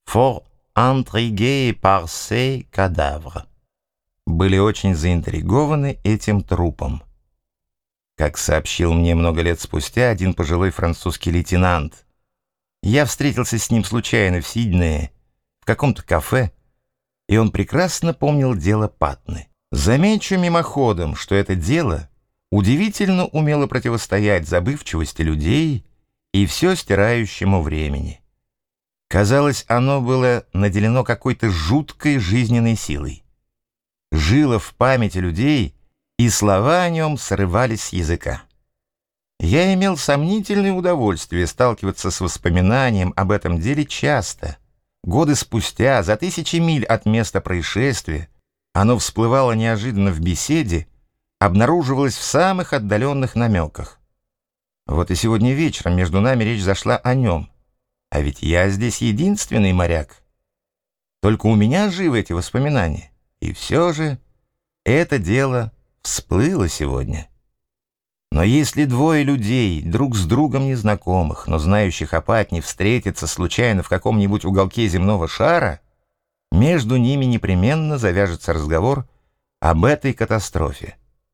fort intrigués par ces cadavres. Были очень заинтригованы этим трупом. Как сообщил мне много лет спустя один пожилой французский лейтенант, я встретился с ним случайно в Сиднее, в каком-то кафе, и он прекрасно помнил дело Патны. Замечу мимоходом, что это дело удивительно умело противостоять забывчивости людей и все стирающему времени. Казалось, оно было наделено какой-то жуткой жизненной силой. Жило в памяти людей, и слова о нем срывались с языка. Я имел сомнительное удовольствие сталкиваться с воспоминанием об этом деле часто. Годы спустя, за тысячи миль от места происшествия, оно всплывало неожиданно в беседе, обнаруживалось в самых отдаленных намеках. Вот и сегодня вечером между нами речь зашла о нем. А ведь я здесь единственный моряк. Только у меня живы эти воспоминания. И все же это дело всплыло сегодня. Но если двое людей, друг с другом незнакомых, но знающих о Патне, встретятся случайно в каком-нибудь уголке земного шара, между ними непременно завяжется разговор об этой катастрофе.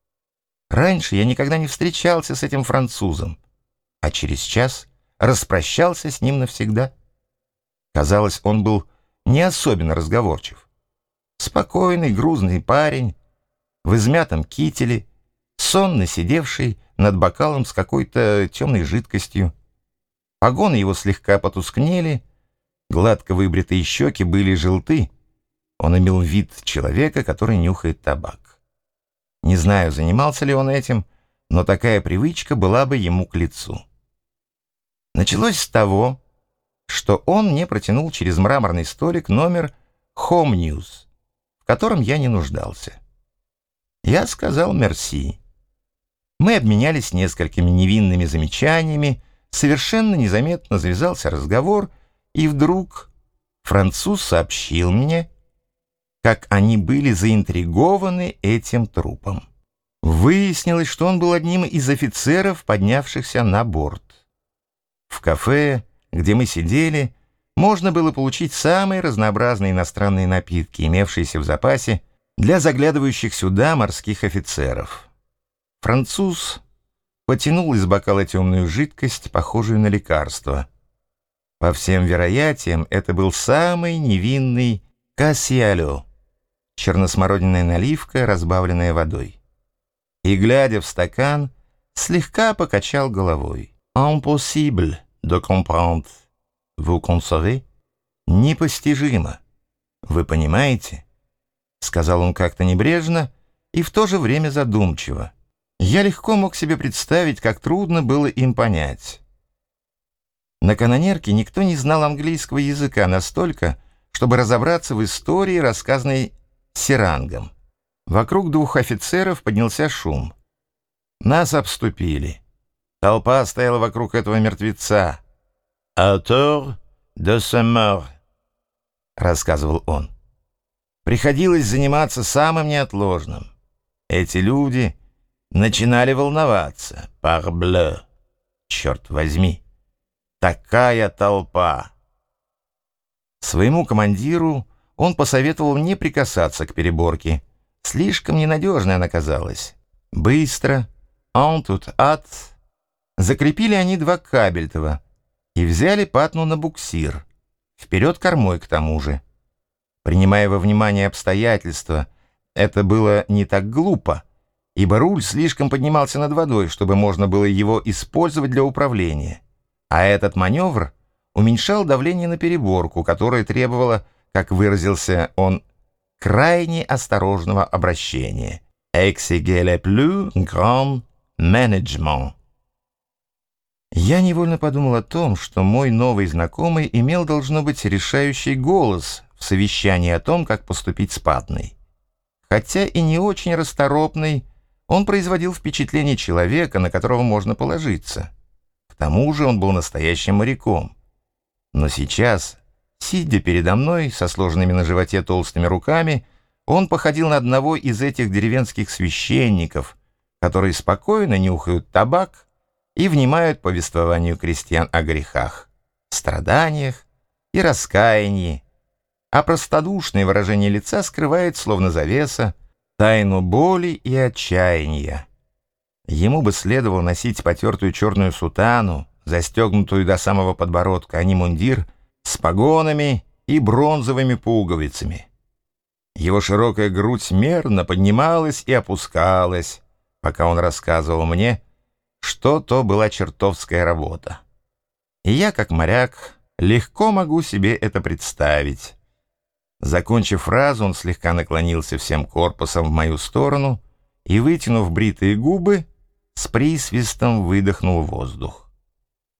Раньше я никогда не встречался с этим французом, а через час распрощался с ним навсегда. Казалось, он был не особенно разговорчив. Спокойный, грузный парень, в измятом кителе, сонно сидевший над бокалом с какой-то темной жидкостью. Погоны его слегка потускнели, гладко выбритые щеки были желты. Он имел вид человека, который нюхает табак. Не знаю, занимался ли он этим, но такая привычка была бы ему к лицу. Началось с того, что он мне протянул через мраморный столик номер Home News, в котором я не нуждался. Я сказал мерси. Мы обменялись несколькими невинными замечаниями, совершенно незаметно завязался разговор, и вдруг француз сообщил мне, как они были заинтригованы этим трупом. Выяснилось, что он был одним из офицеров, поднявшихся на борт. В кафе, где мы сидели, можно было получить самые разнообразные иностранные напитки, имевшиеся в запасе для заглядывающих сюда морских офицеров. Француз потянул из бокала темную жидкость, похожую на лекарство. По всем вероятиям, это был самый невинный кассиалё, черносмородиная наливка, разбавленная водой. И, глядя в стакан, слегка покачал головой. «Impossible de comprendre. Vous concevez?» «Непостижимо. Вы понимаете?» — сказал он как-то небрежно и в то же время задумчиво. Я легко мог себе представить, как трудно было им понять. На канонерке никто не знал английского языка настолько, чтобы разобраться в истории, рассказанной Серангом. Вокруг двух офицеров поднялся шум. Нас обступили. Толпа стояла вокруг этого мертвеца. «Автор de sa mort», — рассказывал он. Приходилось заниматься самым неотложным. Эти люди начинали волноваться. «Парблeu», черт возьми, такая толпа. Своему командиру он посоветовал не прикасаться к переборке. Слишком ненадежной она казалась. Быстро, en tout hâte, закрепили они два кабельтова и взяли Патну на буксир, вперед кормой к тому же. Принимая во внимание обстоятельства, это было не так глупо, ибо руль слишком поднимался над водой, чтобы можно было его использовать для управления. А этот маневр уменьшал давление на переборку, которое требовало, как выразился он, крайне осторожного обращения. «Exiger le plus grand management». Я невольно подумал о том, что мой новый знакомый имел, должно быть, решающий голос в совещании о том, как поступить с Патной. Хотя и не очень расторопный, он производил впечатление человека, на которого можно положиться. К тому же он был настоящим моряком. Но сейчас, сидя передо мной со сложенными на животе толстыми руками, он походил на одного из этих деревенских священников, которые спокойно нюхают табак и внимают повествованию крестьян о грехах, страданиях и раскаянии, а простодушное выражение лица скрывает, словно завеса, тайну боли и отчаяния. Ему бы следовало носить потертую черную сутану, застегнутую до самого подбородка, а не мундир с погонами и бронзовыми пуговицами. Его широкая грудь мерно поднималась и опускалась, пока он рассказывал мне, что то была чертовская работа. И я, как моряк, легко могу себе это представить. Закончив фразу, он слегка наклонился всем корпусом в мою сторону и, вытянув бритые губы, с присвистом выдохнул воздух.